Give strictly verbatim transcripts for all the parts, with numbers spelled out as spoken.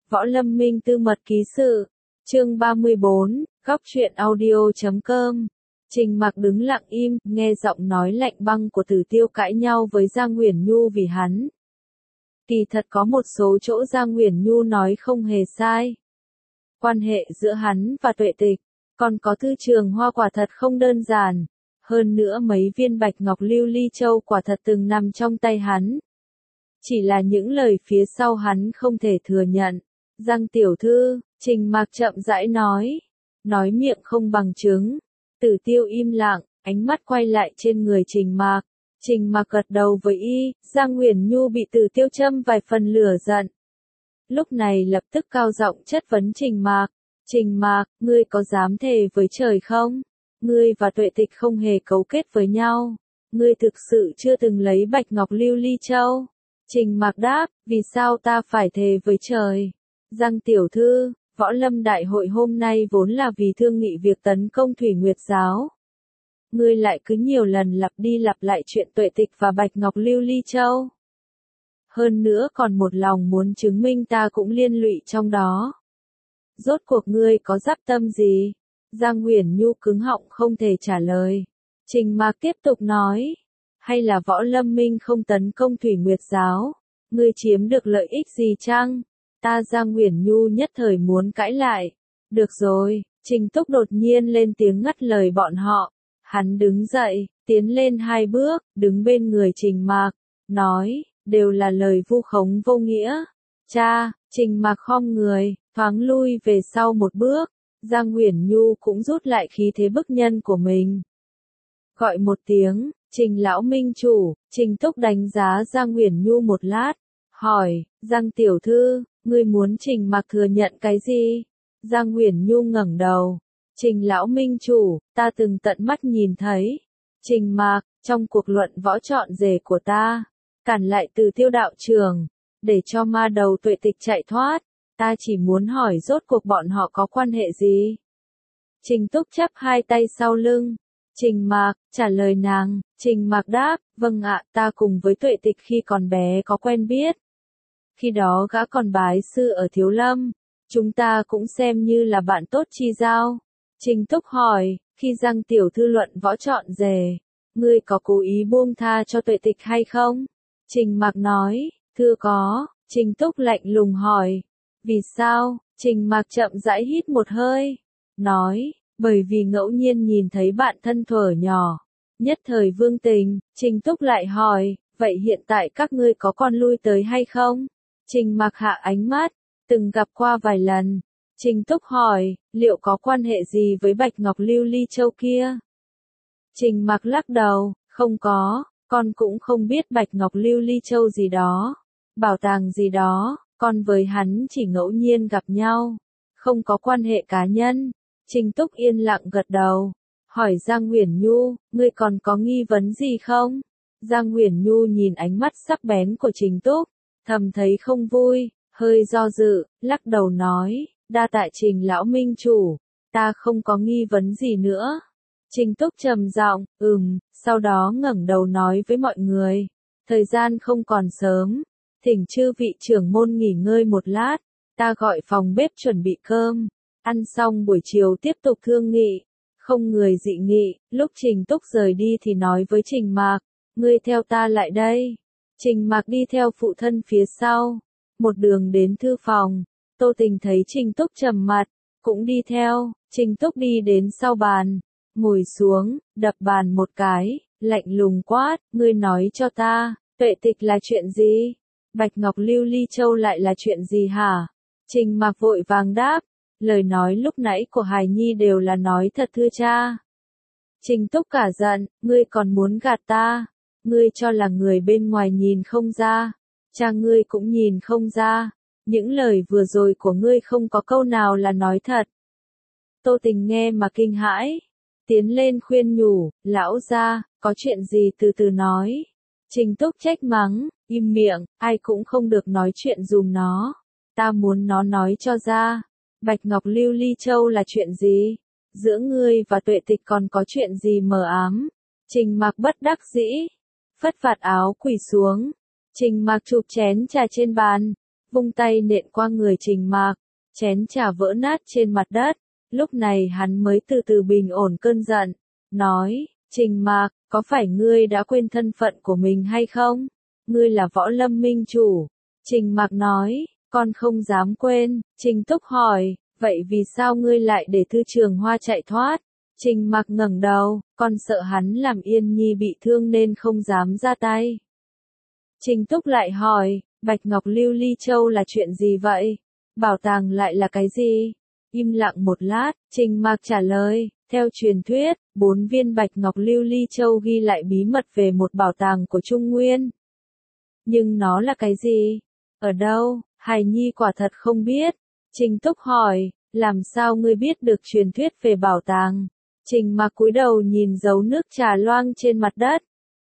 Võ Lâm Minh Tư Mật Ký Sự, chương ba mươi bốn, góc truyện audio chấm com. Trình Mặc đứng lặng im, nghe giọng nói lạnh băng của Tử Tiêu cãi nhau với Giang Uyển Nhu vì hắn. Kỳ thật có một số chỗ Giang Uyển Nhu nói không hề sai. Quan hệ giữa hắn và Tuệ Tịch, còn có Tư Trường Hoa quả thật không đơn giản. Hơn nữa mấy viên bạch ngọc lưu ly châu quả thật từng nằm trong tay hắn. Chỉ là những lời phía sau hắn không thể thừa nhận. Giang tiểu thư, Trình Mặc chậm rãi nói. Nói miệng không bằng chứng. Tử Tiêu im lặng, ánh mắt quay lại trên người Trình Mặc. Trình Mặc gật đầu với y, Giang Uyển Nhu bị Tử Tiêu châm vài phần lửa giận. Lúc này lập tức cao giọng chất vấn Trình Mặc. Trình Mặc, ngươi có dám thề với trời không? Ngươi và Tuệ Tịch không hề cấu kết với nhau. Ngươi thực sự chưa từng lấy bạch ngọc lưu ly châu. Trình Mặc đáp, vì sao ta phải thề với trời? Giang tiểu thư, Võ Lâm Đại hội hôm nay vốn là vì thương nghị việc tấn công Thủy Nguyệt Giáo. Ngươi lại cứ nhiều lần lặp đi lặp lại chuyện Tuệ Tịch và bạch ngọc lưu ly châu. Hơn nữa còn một lòng muốn chứng minh ta cũng liên lụy trong đó. Rốt cuộc ngươi có dắp tâm gì? Giang Uyển Nhu cứng họng không thể trả lời. Trình Mặc tiếp tục nói. Hay là Võ Lâm Minh không tấn công Thủy Nguyệt Giáo? Ngươi chiếm được lợi ích gì chăng? Ta Giang Uyển Nhu nhất thời muốn cãi lại. Được rồi, Trình Túc đột nhiên lên tiếng ngắt lời bọn họ. Hắn đứng dậy, tiến lên hai bước, đứng bên người Trình Mặc, nói, đều là lời vu khống vô nghĩa. Cha, Trình Mặc khom người, thoáng lui về sau một bước. Giang Uyển Nhu cũng rút lại khí thế bức nhân của mình. Gọi một tiếng, Trình lão minh chủ. Trình Túc đánh giá Giang Uyển Nhu một lát, hỏi, Giang tiểu thư, ngươi muốn Trình Mặc thừa nhận cái gì? Giang Uyển Nhu ngẩng đầu. Trình lão minh chủ, ta từng tận mắt nhìn thấy. Trình Mặc, trong cuộc luận võ chọn rể của ta, cản lại Từ Tiêu đạo trường, để cho ma đầu Tuệ Tịch chạy thoát. Ta chỉ muốn hỏi rốt cuộc bọn họ có quan hệ gì? Trình Túc chắp hai tay sau lưng. Trình Mặc, trả lời nàng. Trình Mặc đáp, vâng ạ, ta cùng với Tuệ Tịch khi còn bé có quen biết. Khi đó gã còn bái sư ở Thiếu Lâm. Chúng ta cũng xem như là bạn tốt chi giao. Trình Túc hỏi, khi Giang tiểu thư luận võ chọn rể, ngươi có cố ý buông tha cho Tuệ Tịch hay không? Trình Mặc nói, thưa có. Trình Túc lạnh lùng hỏi. Vì sao? Trình Mặc chậm rãi hít một hơi. Nói, bởi vì ngẫu nhiên nhìn thấy bạn thân thuở nhỏ. Nhất thời vương tình. Trình Túc lại hỏi, vậy hiện tại các ngươi có con lui tới hay không? Trình Mặc hạ ánh mắt, từng gặp qua vài lần. Trình Túc hỏi, liệu có quan hệ gì với bạch ngọc lưu ly châu kia? Trình Mặc lắc đầu, không có, con cũng không biết bạch ngọc lưu ly châu gì đó, bảo tàng gì đó. Con với hắn chỉ ngẫu nhiên gặp nhau, không có quan hệ cá nhân. Trình Túc yên lặng gật đầu, hỏi Giang Uyển Nhu, ngươi còn có nghi vấn gì không? Giang Uyển Nhu nhìn ánh mắt sắc bén của Trình Túc, thầm thấy không vui, hơi do dự, lắc đầu nói, đa tạ Trình lão minh chủ, ta không có nghi vấn gì nữa. Trình Túc trầm giọng, ừm, sau đó ngẩng đầu nói với mọi người, thời gian không còn sớm. Thỉnh chư vị trưởng môn nghỉ ngơi một lát, ta gọi phòng bếp chuẩn bị cơm, ăn xong buổi chiều tiếp tục thương nghị, không người dị nghị. Lúc Trình Túc rời đi thì nói với Trình Mặc, ngươi theo ta lại đây. Trình Mặc đi theo phụ thân phía sau, một đường đến thư phòng. Tô Tình thấy Trình Túc trầm mặt, cũng đi theo. Trình Túc đi đến sau bàn, ngồi xuống, đập bàn một cái, lạnh lùng quát, ngươi nói cho ta, Tuệ Tịch là chuyện gì? Bạch Ngọc Lưu Ly Châu lại là chuyện gì hả? Trình Mặc vội vàng đáp, lời nói lúc nãy của Hài Nhi đều là nói thật thưa cha. Trình Túc cả giận, ngươi còn muốn gạt ta? Ngươi cho là người bên ngoài nhìn không ra, cha ngươi cũng nhìn không ra. Những lời vừa rồi của ngươi không có câu nào là nói thật. Tô Tình nghe mà kinh hãi, tiến lên khuyên nhủ, lão gia, có chuyện gì từ từ nói. Trình Túc trách mắng, im miệng, ai cũng không được nói chuyện dùm nó. Ta muốn nó nói cho ra. Bạch Ngọc Lưu Ly Châu là chuyện gì? Giữa ngươi và Tuệ Tịch còn có chuyện gì mờ ám? Trình Mặc bất đắc dĩ, phất vạt áo quỳ xuống. Trình Mặc chụp chén trà trên bàn, vung tay nện qua người Trình Mạc, chén trà vỡ nát trên mặt đất. Lúc này hắn mới từ từ bình ổn cơn giận, nói, Trình Mạc, có phải ngươi đã quên thân phận của mình hay không? Ngươi là Võ Lâm Minh chủ. Trình Mạc nói, con không dám quên. Trình Túc hỏi, vậy vì sao ngươi lại để Thư Trường Hoa chạy thoát? Trình Mạc ngẩng đầu, con sợ hắn làm Yên Nhi bị thương nên không dám ra tay. Trình Túc lại hỏi, Bạch Ngọc Lưu Ly Châu là chuyện gì vậy? Bảo tàng lại là cái gì? Im lặng một lát, Trình Mạc trả lời, theo truyền thuyết, bốn viên Bạch Ngọc Lưu Ly Châu ghi lại bí mật về một bảo tàng của Trung Nguyên. Nhưng nó là cái gì? Ở đâu? Hài Nhi quả thật không biết. Trình Túc hỏi, làm sao ngươi biết được truyền thuyết về bảo tàng? Trình Mạc cúi đầu nhìn dấu nước trà loang trên mặt đất.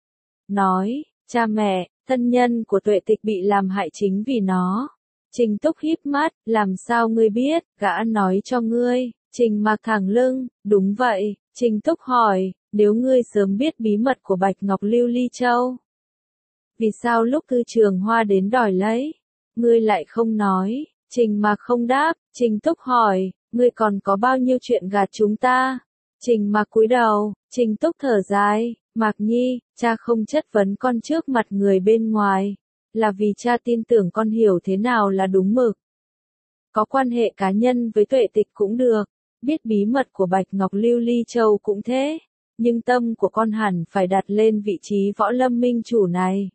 Nói, cha mẹ, thân nhân của Tuệ Tịch bị làm hại chính vì nó. Trình Túc híp mắt, làm sao ngươi biết, gã nói cho ngươi. Trình Mạc thẳng lưng, đúng vậy. Trình Túc hỏi, nếu ngươi sớm biết bí mật của Bạch Ngọc Lưu Ly Châu, vì sao lúc Thư Trường Hoa đến đòi lấy, ngươi lại không nói? Trình Mạc không đáp. Trình Túc hỏi, ngươi còn có bao nhiêu chuyện gạt chúng ta? Trình Mạc cúi đầu. Trình Túc thở dài, Mạc Nhi, cha không chất vấn con trước mặt người bên ngoài, là vì cha tin tưởng con hiểu thế nào là đúng mực. Có quan hệ cá nhân với Tuệ Tịch cũng được, biết bí mật của Bạch Ngọc Lưu Ly Châu cũng thế, nhưng tâm của con hẳn phải đặt lên vị trí Võ Lâm Minh chủ này.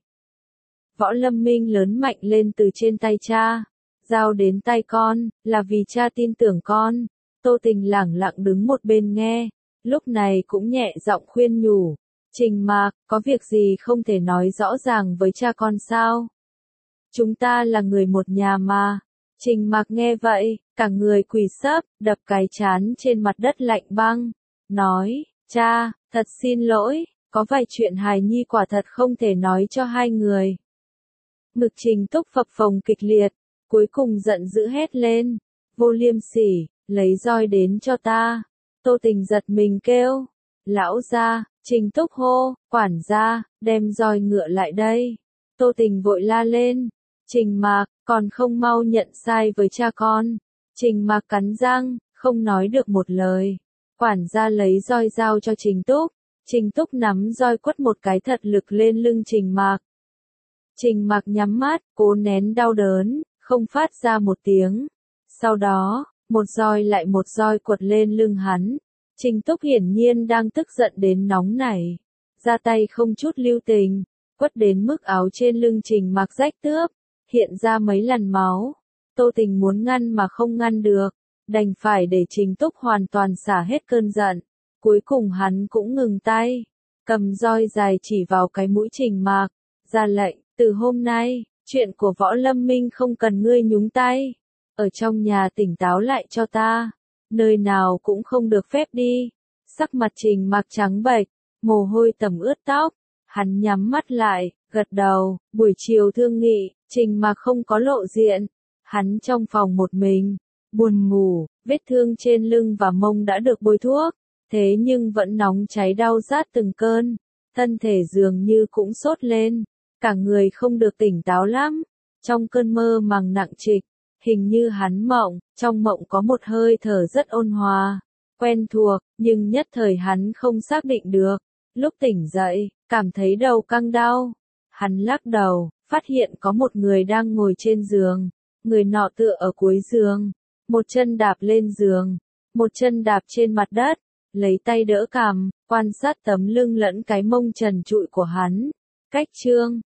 Võ Lâm Minh lớn mạnh lên từ trên tay cha, giao đến tay con, là vì cha tin tưởng con. Tô Tình lẳng lặng đứng một bên nghe, lúc này cũng nhẹ giọng khuyên nhủ, Trình Mạc, có việc gì không thể nói rõ ràng với cha con sao? Chúng ta là người một nhà mà. Trình Mạc nghe vậy, cả người quỳ sấp, đập cái trán trên mặt đất lạnh băng, nói, cha, thật xin lỗi, có vài chuyện hài nhi quả thật không thể nói cho hai người. Ngực Trình Túc phập phồng kịch liệt, cuối cùng giận dữ hét lên, vô liêm sỉ, lấy roi đến cho ta. Tô Tình giật mình kêu, lão gia. Trình Túc hô, quản gia, đem roi ngựa lại đây. Tô Tình vội la lên, Trình Mạc, còn không mau nhận sai với cha con. Trình Mạc cắn răng, không nói được một lời. Quản gia lấy roi giao cho Trình Túc. Trình Túc nắm roi quất một cái thật lực lên lưng Trình Mạc. Trình Mạc nhắm mắt, cố nén đau đớn, không phát ra một tiếng. Sau đó, một roi lại một roi quật lên lưng hắn. Trình Túc hiển nhiên đang tức giận đến nóng nảy, ra tay không chút lưu tình, quất đến mức áo trên lưng Trình Mạc rách tướp, hiện ra mấy lần máu. Tô Tình muốn ngăn mà không ngăn được, đành phải để Trình Túc hoàn toàn xả hết cơn giận. Cuối cùng hắn cũng ngừng tay, cầm roi dài chỉ vào cái mũi Trình Mạc, ra lệnh, từ hôm nay, chuyện của Võ Lâm Minh không cần ngươi nhúng tay, ở trong nhà tỉnh táo lại cho ta. Nơi nào cũng không được phép đi. Sắc mặt Trình Mạc trắng bệch, mồ hôi tẩm ướt tóc. Hắn nhắm mắt lại, gật đầu. Buổi chiều thương nghị, Trình Mạc không có lộ diện. Hắn trong phòng một mình, buồn ngủ, vết thương trên lưng và mông đã được bôi thuốc, thế nhưng vẫn nóng cháy đau rát từng cơn. Thân thể dường như cũng sốt lên, cả người không được tỉnh táo lắm. Trong cơn mơ màng nặng trịch, hình như hắn mộng, trong mộng có một hơi thở rất ôn hòa, quen thuộc, nhưng nhất thời hắn không xác định được. Lúc tỉnh dậy, cảm thấy đầu căng đau. Hắn lắc đầu, phát hiện có một người đang ngồi trên giường. Người nọ tựa ở cuối giường, một chân đạp lên giường, một chân đạp trên mặt đất, lấy tay đỡ cằm, quan sát tấm lưng lẫn cái mông trần trụi của hắn. Cách chương